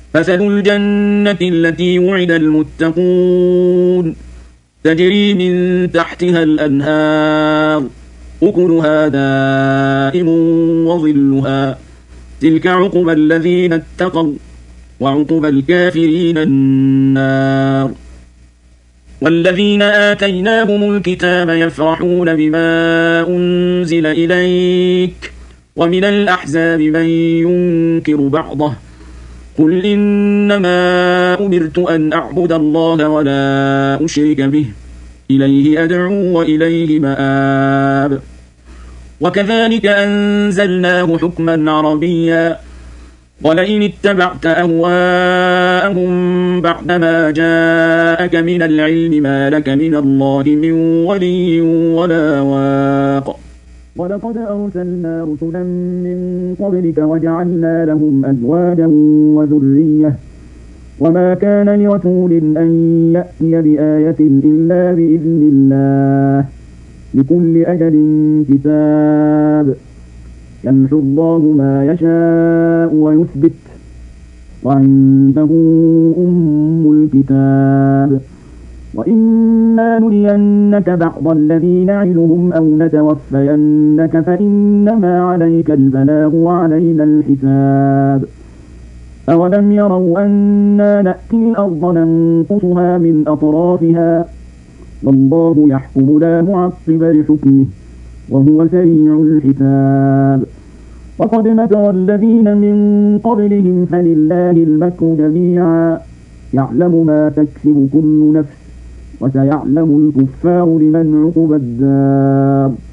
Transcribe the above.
مثل الجنة التي وعد المتقون تجري من تحتها الأنهار أكلها دائم وظلها تلك عقبى الذين اتقوا وعقبى الكافرين النار. والذين آتيناهم الكتاب يفرحون بما أنزل إليك ومن الأحزاب من ينكر بعضه قل إنما أمرت أن أعبد الله ولا أشرك به إليه أدعو وإليه مآب. وكذلك أنزلناه حكما عربيا ولئن اتبعت أهواءهم بعدما جاءك من العلم ما لك من الله من ولي ولا واق. ولقد أرسلنا رسلا من قبلك وجعلنا لهم أزواجا وذرية وما كان لرسول أن يأتي بآية إلا بإذن الله لكل أجل كتاب يمحو الله ما يشاء ويثبت وعنده أم الكتاب. وإما نرينك بعض الذي نعدهم أو نتوفينك فإنما عليك البلاغ وعلينا الحساب. أولم يروا أنا نأتي الأرض ننقصها من أطرافها والله يحكم لا معقب لحكمه وهو سريع الحساب. وقد مكر الذين من قبلهم فلله المكر جميعا يعلم ما تكسب كل نفس وسيعلم الكفار لمن عقبى الدار.